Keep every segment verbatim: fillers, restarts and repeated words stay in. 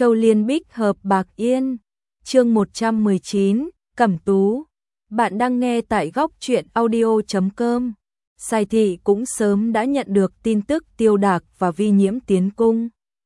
Châu Liên Bích hợp bạc yên. Chương một trăm mười chín, Cẩm Tú. Bạn đang nghe tại góc truyện audio chấm com. Sai Thị cũng sớm đã nhận được tin tức Tiêu Đạc và Vi Nhiễm tiến cung.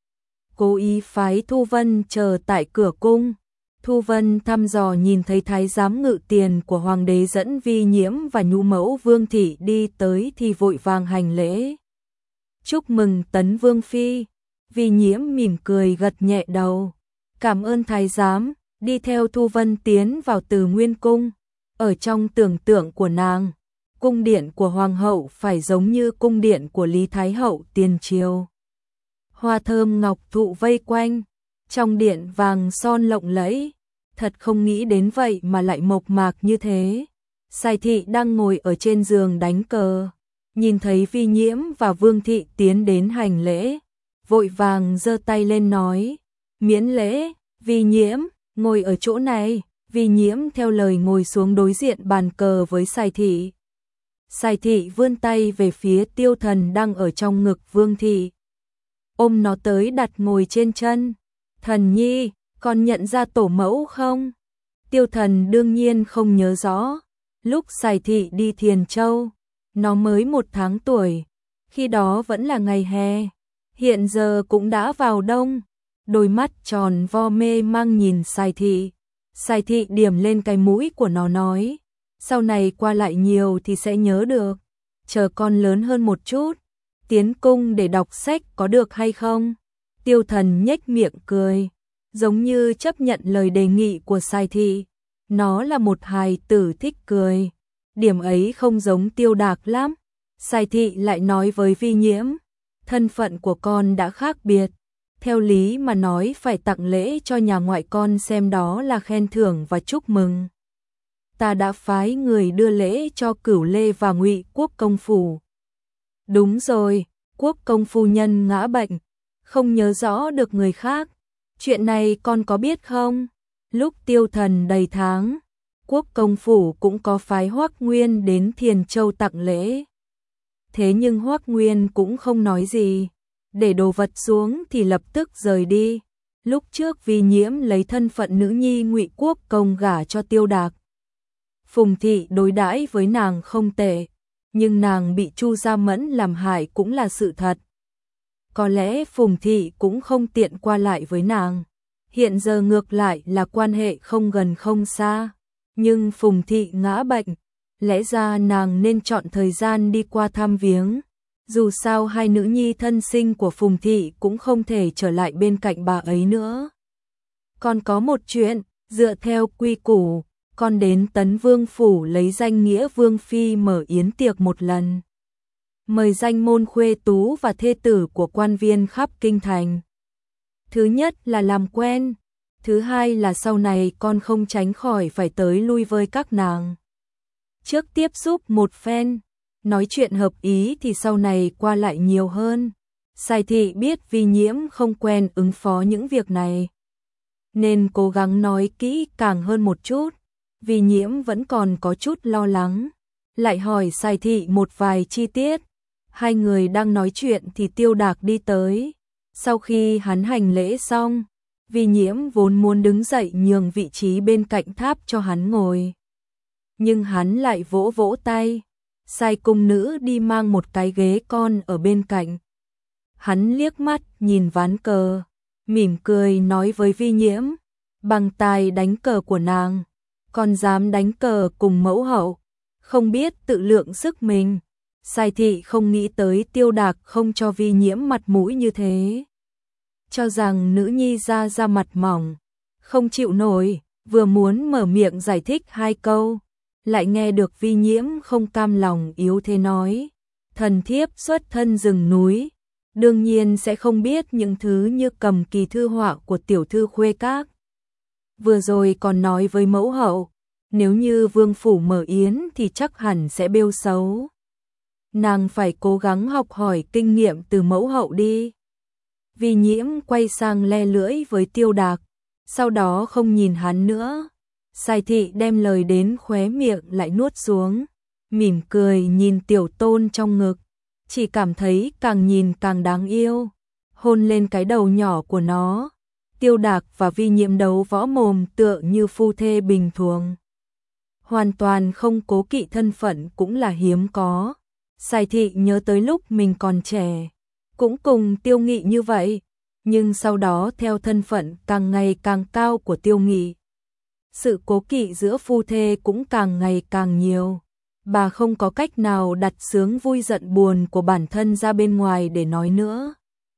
Cố ý phái Thu Vân chờ tại cửa cung. Thu Vân thăm dò nhìn thấy thái giám ngự tiền của hoàng đế dẫn Vi Nhiễm và nhũ mẫu Vương Thị đi tới thì vội vàng hành lễ. Chúc mừng Tấn Vương Phi. Vi Nhiễm mỉm cười gật nhẹ đầu. Cảm ơn thái giám, đi theo Thu Vân tiến vào Từ Nguyên Cung. Ở trong tưởng tượng của nàng, cung điện của hoàng hậu phải giống như cung điện của Lý Thái Hậu tiền triều. Hoa thơm ngọc thụ vây quanh, trong điện vàng son lộng lẫy, thật không nghĩ đến vậy mà lại mộc mạc như thế. Sai Thị đang ngồi ở trên giường đánh cờ, nhìn thấy Vi Nhiễm và Vương Thị tiến đến hành lễ, vội vàng giơ tay lên nói, miễn lễ. Vi Nhiễm, ngồi ở chỗ này. Vi Nhiễm theo lời ngồi xuống đối diện bàn cờ với Sai Thị. Sai Thị vươn tay về phía Tiêu Thần đang ở trong ngực Vương Thị, ôm nó tới đặt ngồi trên chân. Thần nhi, con nhận ra tổ mẫu không? Tiêu Thần đương nhiên không nhớ rõ. Lúc Sai Thị đi Thiền Châu, nó mới một tháng tuổi, khi đó vẫn là ngày hè, hiện giờ cũng đã vào đông. Đôi mắt tròn vo mê mang nhìn Sai Thị. Sai Thị điểm lên cái mũi của nó nói, sau này qua lại nhiều thì sẽ nhớ được, chờ con lớn hơn một chút, tiến cung để đọc sách có được hay không? Tiêu Thần nhếch miệng cười, giống như chấp nhận lời đề nghị của Sai Thị. Nó là một hài tử thích cười, điểm ấy không giống Tiêu Đạc lắm. Sai Thị lại nói với Vi Nhiễm, thân phận của con đã khác biệt, theo lý mà nói phải tặng lễ cho nhà ngoại con xem đó là khen thưởng và chúc mừng. Ta đã phái người đưa lễ cho Cửu Lê và Ngụy Quốc công phủ. Đúng rồi, Quốc công phu nhân ngã bệnh, không nhớ rõ được người khác. Chuyện này con có biết không? Lúc Tiêu Thần đầy tháng, Quốc công phủ cũng có phái Hoắc Nguyên đến Thiền Châu tặng lễ. Thế nhưng Hoắc Nguyên cũng không nói gì, để đồ vật xuống thì lập tức rời đi. Lúc trước Vi Nhiễm lấy thân phận nữ nhi Ngụy Quốc công gả cho Tiêu Đạc. Phùng Thị đối đãi với nàng không tệ, nhưng nàng bị Chu Gia Mẫn làm hại cũng là sự thật. Có lẽ Phùng Thị cũng không tiện qua lại với nàng. Hiện giờ ngược lại là quan hệ không gần không xa. Nhưng Phùng Thị ngã bệnh, lẽ ra nàng nên chọn thời gian đi qua thăm viếng. Dù sao hai nữ nhi thân sinh của Phùng Thị cũng không thể trở lại bên cạnh bà ấy nữa. Còn có một chuyện, dựa theo quy củ, con đến Tấn Vương phủ lấy danh nghĩa Vương Phi mở yến tiệc một lần. Mời danh môn khuê tú và thê tử của quan viên khắp kinh thành. Thứ nhất là làm quen, thứ hai là sau này con không tránh khỏi phải tới lui với các nàng. Trước tiếp xúc một phen, nói chuyện hợp ý thì sau này qua lại nhiều hơn. Sai Thị biết Vi Nhiễm không quen ứng phó những việc này, nên cố gắng nói kỹ càng hơn một chút. Vi Nhiễm vẫn còn có chút lo lắng, lại hỏi Sai Thị một vài chi tiết. Hai người đang nói chuyện thì Tiêu Đạc đi tới. Sau khi hắn hành lễ xong, Vi Nhiễm vốn muốn đứng dậy nhường vị trí bên cạnh tháp cho hắn ngồi, nhưng hắn lại vỗ vỗ tay, sai cung nữ đi mang một cái ghế con ở bên cạnh. Hắn liếc mắt nhìn ván cờ, mỉm cười nói với Vi Nhiễm, bằng tài đánh cờ của nàng, còn dám đánh cờ cùng mẫu hậu, không biết tự lượng sức mình. Sai Thị không nghĩ tới Tiêu Đạc không cho Vi Nhiễm mặt mũi như thế, cho rằng nữ nhi ra ra mặt mỏng, không chịu nổi, vừa muốn mở miệng giải thích hai câu, lại nghe được Vi Nhiễm không cam lòng yếu thế nói, thần thiếp xuất thân rừng núi, đương nhiên sẽ không biết những thứ như cầm kỳ thư họa của tiểu thư khuê các. Vừa rồi còn nói với mẫu hậu, nếu như vương phủ mở yến thì chắc hẳn sẽ bêu xấu. Nàng phải cố gắng học hỏi kinh nghiệm từ mẫu hậu đi. Vi Nhiễm quay sang le lưỡi với Tiêu Đạc, sau đó không nhìn hắn nữa. Sai Thị đem lời đến khóe miệng lại nuốt xuống, mỉm cười nhìn tiểu tôn trong ngực, chỉ cảm thấy càng nhìn càng đáng yêu, hôn lên cái đầu nhỏ của nó. Tiêu Đạc và Vi Nhiễm đấu võ mồm tựa như phu thê bình thường. Hoàn toàn không cố kỵ thân phận cũng là hiếm có. Sài Thị nhớ tới lúc mình còn trẻ, cũng cùng Tiêu Nghị như vậy, nhưng sau đó theo thân phận càng ngày càng cao của Tiêu Nghị, sự cố kỵ giữa phu thê cũng càng ngày càng nhiều. Bà không có cách nào đặt sướng vui giận buồn của bản thân ra bên ngoài để nói nữa.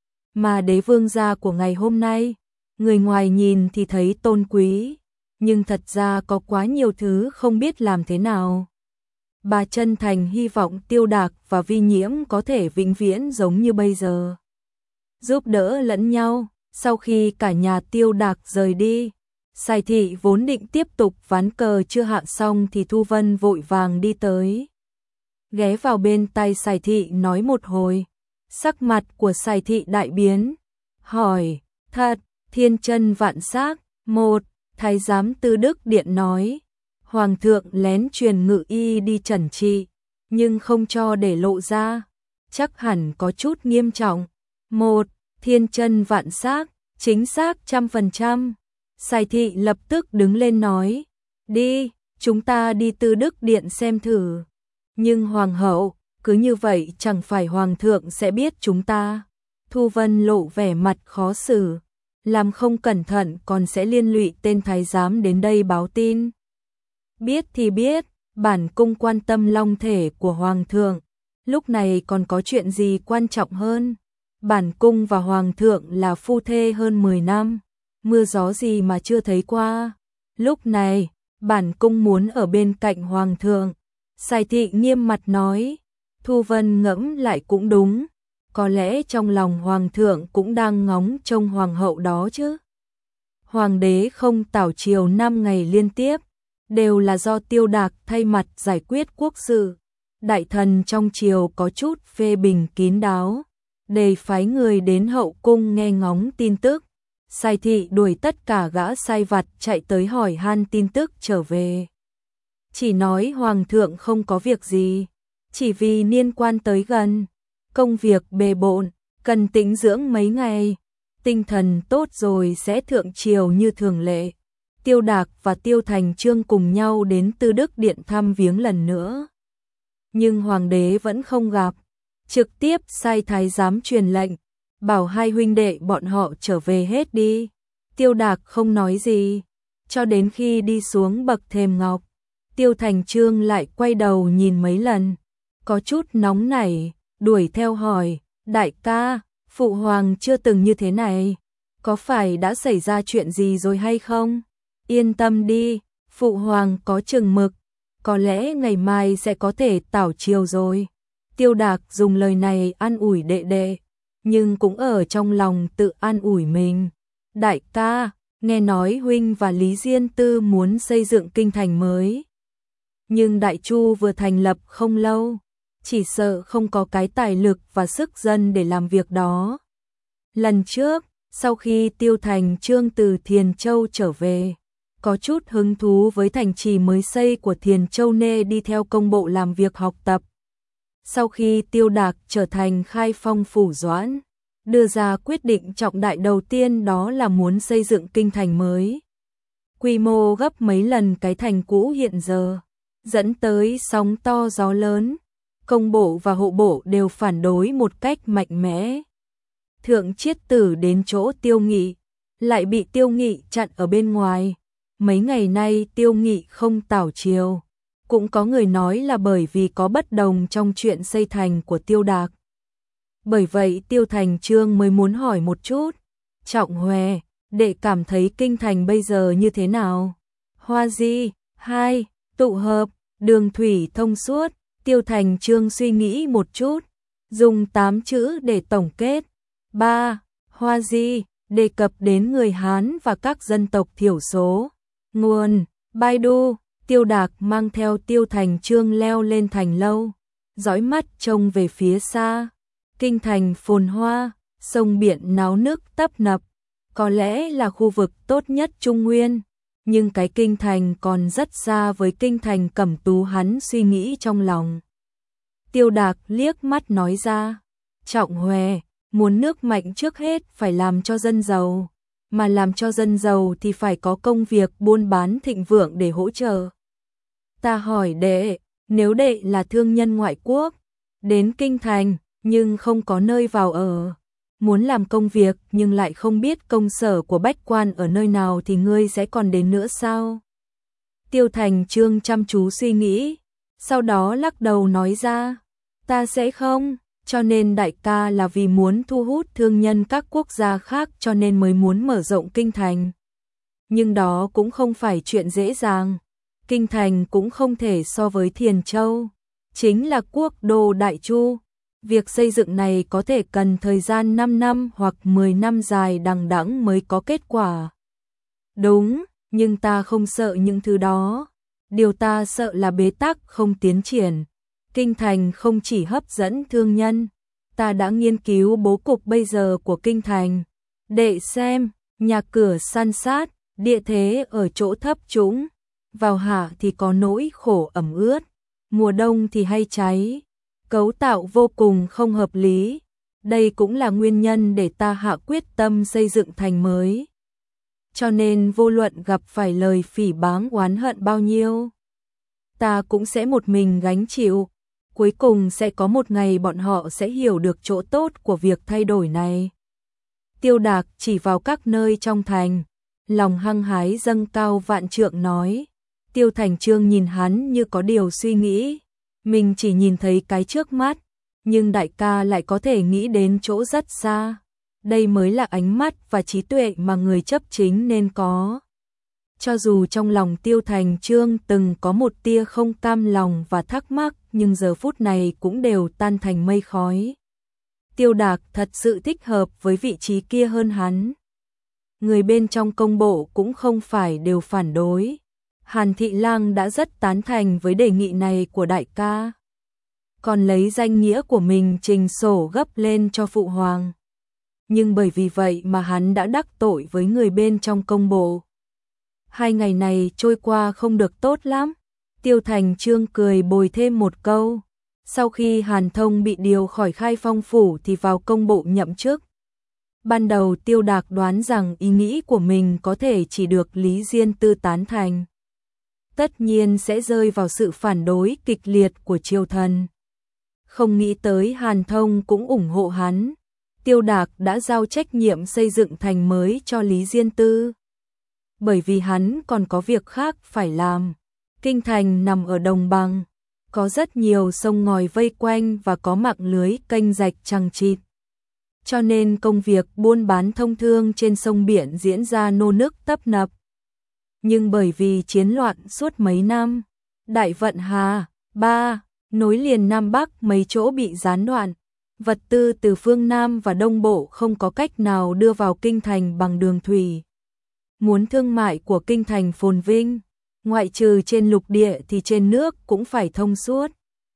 Mà đế vương gia của ngày hôm nay, người ngoài nhìn thì thấy tôn quý, nhưng thật ra có quá nhiều thứ không biết làm thế nào. Bà chân thành hy vọng Tiêu Đạc và Vi Nhiễm có thể vĩnh viễn giống như bây giờ, giúp đỡ lẫn nhau. Sau khi cả nhà Tiêu Đạc rời đi, Sài Thị vốn định tiếp tục ván cờ chưa hạ xong thì Thu Vân vội vàng đi tới, ghé vào bên tai Sài Thị nói một hồi. Sắc mặt của Sài Thị đại biến, hỏi: "Thật, thiên chân vạn xác?" Một thái giám Tư Đức Điện nói: "Hoàng thượng lén truyền ngự y đi trần trị, nhưng không cho để lộ ra, chắc hẳn có chút nghiêm trọng." Một thiên chân vạn xác, chính xác trăm phần trăm. Sài Thị lập tức đứng lên nói: "Đi, chúng ta đi Tư Đức Điện xem thử." "Nhưng hoàng hậu, cứ như vậy chẳng phải hoàng thượng sẽ biết chúng ta?" Thu Vân lộ vẻ mặt khó xử, làm không cẩn thận còn sẽ liên lụy tên thái giám đến đây báo tin. "Biết thì biết, bản cung quan tâm long thể của hoàng thượng, lúc này còn có chuyện gì quan trọng hơn? Bản cung và hoàng thượng là phu thê hơn mười năm, mưa gió gì mà chưa thấy qua. Lúc này, bản cung muốn ở bên cạnh hoàng thượng." Sài Thị nghiêm mặt nói. Thu Vân ngẫm lại cũng đúng, có lẽ trong lòng hoàng thượng cũng đang ngóng trông hoàng hậu đó chứ. Hoàng đế không tảo triều năm ngày liên tiếp, đều là do Tiêu Đạc thay mặt giải quyết quốc sự. Đại thần trong triều có chút phê bình kín đáo, để phái người đến hậu cung nghe ngóng tin tức. Sài Thị đuổi tất cả gã sai vặt chạy tới hỏi han tin tức trở về. Chỉ nói hoàng thượng không có việc gì, chỉ vì niên quan tới gần, công việc bề bộn, cần tĩnh dưỡng mấy ngày, tinh thần tốt rồi sẽ thượng triều như thường lệ. Tiêu Đạc và Tiêu Thành Chương cùng nhau đến Tư Đức Điện thăm viếng lần nữa, nhưng hoàng đế vẫn không gặp, trực tiếp sai thái giám truyền lệnh, bảo hai huynh đệ bọn họ trở về hết đi. Tiêu Đạc không nói gì, cho đến khi đi xuống bậc thềm ngọc, Tiêu Thành Chương lại quay đầu nhìn mấy lần, có chút nóng nảy, đuổi theo hỏi: "Đại ca, phụ hoàng chưa từng như thế này, có phải đã xảy ra chuyện gì rồi hay không?" "Yên tâm đi, phụ hoàng có chừng mực, có lẽ ngày mai sẽ có thể tảo triều rồi." Tiêu Đạc dùng lời này an ủi đệ đệ, nhưng cũng ở trong lòng tự an ủi mình. "Đại ca, nghe nói huynh và Lý Diên Tư muốn xây dựng kinh thành mới, nhưng Đại Chu vừa thành lập không lâu, chỉ sợ không có cái tài lực và sức dân để làm việc đó." Lần trước, sau khi Tiêu Thành Chương từ Thiền Châu trở về, có chút hứng thú với thành trì mới xây của Thiền Châu nên đi theo công bộ làm việc học tập. Sau khi Tiêu Đạc trở thành Khai Phong phủ doãn, đưa ra quyết định trọng đại đầu tiên, đó là muốn xây dựng kinh thành mới, quy mô gấp mấy lần cái thành cũ hiện giờ, dẫn tới sóng to gió lớn. Công bộ và hộ bộ đều phản đối một cách mạnh mẽ. Thượng Chiết Tử đến chỗ Tiêu Nghị, lại bị Tiêu Nghị chặn ở bên ngoài. Mấy ngày nay Tiêu Nghị không tảo triều, cũng có người nói là bởi vì có bất đồng trong chuyện xây thành của Tiêu Đạc. Bởi vậy Tiêu Thành Chương mới muốn hỏi một chút: "Trọng Hòe, đệ cảm thấy kinh thành bây giờ như thế nào?" Hoa Di, hai, tụ hợp, đường thủy thông suốt. Tiêu Thành Chương suy nghĩ một chút, dùng tám chữ để tổng kết. Ba, Hoa Di, đề cập đến người Hán và các dân tộc thiểu số. Nguồn, Baidu. Tiêu Đạc mang theo Tiêu Thành Chương leo lên thành lâu, dõi mắt trông về phía xa. Kinh thành phồn hoa, sông biển náo nước tấp nập, có lẽ là khu vực tốt nhất Trung Nguyên, nhưng cái kinh thành còn rất xa với kinh thành Cẩm Tú hắn suy nghĩ trong lòng. Tiêu Đạc liếc mắt nói ra: "Trọng Hòe, muốn nước mạnh trước hết phải làm cho dân giàu. mà làm cho dân giàu thì phải có công việc buôn bán thịnh vượng để hỗ trợ. Ta hỏi đệ, nếu đệ là thương nhân ngoại quốc, đến kinh thành, nhưng không có nơi vào ở, muốn làm công việc nhưng lại không biết công sở của bách quan ở nơi nào thì ngươi sẽ còn đến nữa sao? Tiêu Thành Chương chăm chú suy nghĩ, sau đó lắc đầu nói ra, ta sẽ không, cho nên đại ca là vì muốn thu hút thương nhân các quốc gia khác cho nên mới muốn mở rộng kinh thành. Nhưng đó cũng không phải chuyện dễ dàng, kinh thành cũng không thể so với Thiền Châu, chính là quốc đô Đại Chu. Việc xây dựng này có thể cần thời gian năm năm hoặc mười năm dài đằng đẵng mới có kết quả. Đúng, nhưng ta không sợ những thứ đó. Điều ta sợ là bế tắc không tiến triển. Kinh thành không chỉ hấp dẫn thương nhân. Ta đã nghiên cứu bố cục bây giờ của kinh thành. Đệ xem, nhà cửa san sát, địa thế ở chỗ thấp trũng. Vào hạ thì có nỗi khổ ẩm ướt, mùa đông thì hay cháy. Cấu tạo vô cùng không hợp lý. Đây cũng là nguyên nhân để ta hạ quyết tâm xây dựng thành mới. Cho nên vô luận gặp phải lời phỉ báng oán hận bao nhiêu, ta cũng sẽ một mình gánh chịu. Cuối cùng sẽ có một ngày bọn họ sẽ hiểu được chỗ tốt của việc thay đổi này. Tiêu Đạc chỉ vào các nơi trong thành, lòng hăng hái dâng cao vạn trượng nói. Tiêu Thành Chương nhìn hắn như có điều suy nghĩ. Mình chỉ nhìn thấy cái trước mắt, nhưng đại ca lại có thể nghĩ đến chỗ rất xa. Đây mới là ánh mắt và trí tuệ mà người chấp chính nên có. Cho dù trong lòng Tiêu Thành Chương từng có một tia không cam lòng và thắc mắc, nhưng giờ phút này cũng đều tan thành mây khói. Tiêu Đạc thật sự thích hợp với vị trí kia hơn hắn. Người bên trong công bộ cũng không phải đều phản đối. Hàn Thị Lang đã rất tán thành với đề nghị này của đại ca. Còn lấy danh nghĩa của mình trình sổ gấp lên cho phụ hoàng. Nhưng bởi vì vậy mà hắn đã đắc tội với người bên trong công bộ. Hai ngày này trôi qua không được tốt lắm. Tiêu Thành Chương cười bồi thêm một câu. Sau khi Hàn Thông bị điều khỏi Khai Phong phủ thì vào công bộ nhậm chức. Ban đầu Tiêu Đạc đoán rằng ý nghĩ của mình có thể chỉ được Lý Diên Tư tán thành. Tất nhiên sẽ rơi vào sự phản đối kịch liệt của triều thần. Không nghĩ tới Hàn Thông cũng ủng hộ hắn. Tiêu Đạc đã giao trách nhiệm xây dựng thành mới cho Lý Diên Tư. Bởi vì hắn còn có việc khác phải làm. Kinh thành nằm ở đồng bằng, có rất nhiều sông ngòi vây quanh và có mạng lưới kênh rạch chằng chịt. Cho nên công việc buôn bán thông thương trên sông biển diễn ra nô nức tấp nập. Nhưng bởi vì chiến loạn suốt mấy năm, Đại Vận Hà, ba, nối liền Nam Bắc mấy chỗ bị gián đoạn, vật tư từ phương Nam và Đông Bộ không có cách nào đưa vào kinh thành bằng đường thủy. Muốn thương mại của kinh thành phồn vinh, ngoại trừ trên lục địa thì trên nước cũng phải thông suốt.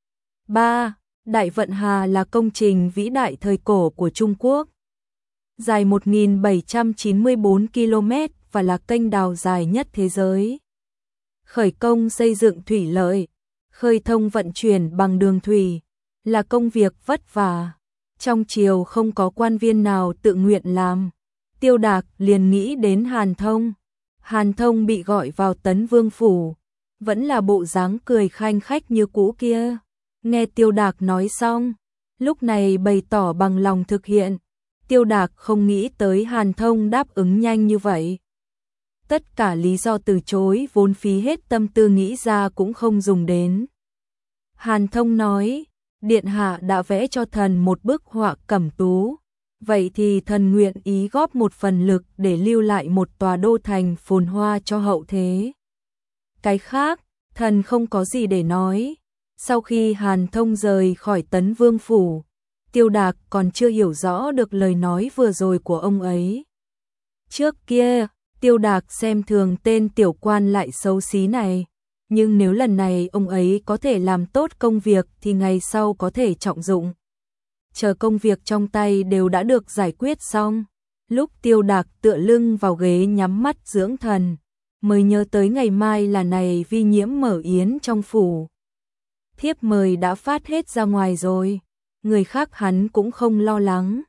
ba. Đại Vận Hà là công trình vĩ đại thời cổ của Trung Quốc. Dài một nghìn bảy trăm chín mươi tư ki lô mét và là kênh đào dài nhất thế giới. Khởi công xây dựng thủy lợi, khơi thông vận chuyển bằng đường thủy, là công việc vất vả. Trong triều không có quan viên nào tự nguyện làm. Tiêu Đạc liền nghĩ đến Hàn Thông. Hàn Thông bị gọi vào Tấn Vương phủ, vẫn là bộ dáng cười khanh khách như cũ kia. Nghe Tiêu Đạc nói xong, lúc này bày tỏ bằng lòng thực hiện. Tiêu Đạc không nghĩ tới Hàn Thông đáp ứng nhanh như vậy. Tất cả lý do từ chối vốn phí hết tâm tư nghĩ ra cũng không dùng đến. Hàn Thông nói, Điện Hạ đã vẽ cho thần một bức họa cẩm tú. Vậy thì thần nguyện ý góp một phần lực để lưu lại một tòa đô thành phồn hoa cho hậu thế. Cái khác, thần không có gì để nói. Sau khi Hàn Thông rời khỏi Tấn Vương phủ, Tiêu Đạc còn chưa hiểu rõ được lời nói vừa rồi của ông ấy. Trước kia, Tiêu Đạc xem thường tên tiểu quan lại xấu xí này, nhưng nếu lần này ông ấy có thể làm tốt công việc thì ngày sau có thể trọng dụng. Chờ công việc trong tay đều đã được giải quyết xong, lúc Tiêu Đạc tựa lưng vào ghế nhắm mắt dưỡng thần, mới nhớ tới ngày mai là này Vi Nhiễm mở yến trong phủ. Thiếp mời đã phát hết ra ngoài rồi, người khác hắn cũng không lo lắng.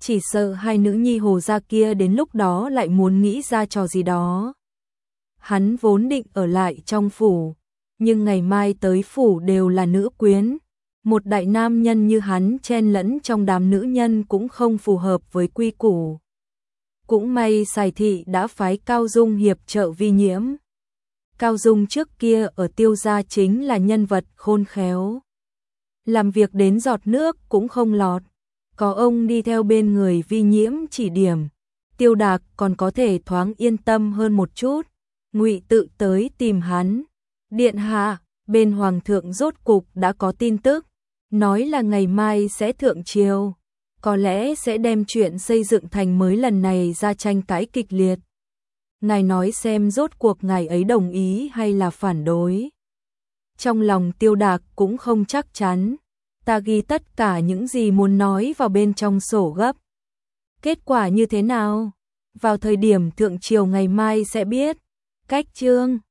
chỉ sợ hai nữ nhi Hồ gia kia đến lúc đó lại muốn nghĩ ra trò gì đó. Hắn vốn định ở lại trong phủ, nhưng ngày mai tới phủ đều là nữ quyến. Một đại nam nhân như hắn chen lẫn trong đám nữ nhân cũng không phù hợp với quy củ. Cũng may Sài Thị đã phái Cao Dung hiệp trợ Vi Nhiễm. Cao Dung trước kia ở Tiêu gia chính là nhân vật khôn khéo. Làm việc đến giọt nước cũng không lọt. Có ông đi theo bên người Vi Nhiễm chỉ điểm, Tiêu Đạc còn có thể thoáng yên tâm hơn một chút. Ngụy Tự tới tìm hắn. Điện hạ, bên hoàng thượng rốt cục đã có tin tức, nói là ngày mai sẽ thượng triều, có lẽ sẽ đem chuyện xây dựng thành mới lần này ra tranh cãi kịch liệt. Ngài nói xem rốt cuộc ngài ấy đồng ý hay là phản đối. Trong lòng Tiêu Đạc cũng không chắc chắn, ta ghi tất cả những gì muốn nói vào bên trong sổ gấp. Kết quả như thế nào? Vào thời điểm thượng triều ngày mai sẽ biết. Cách chương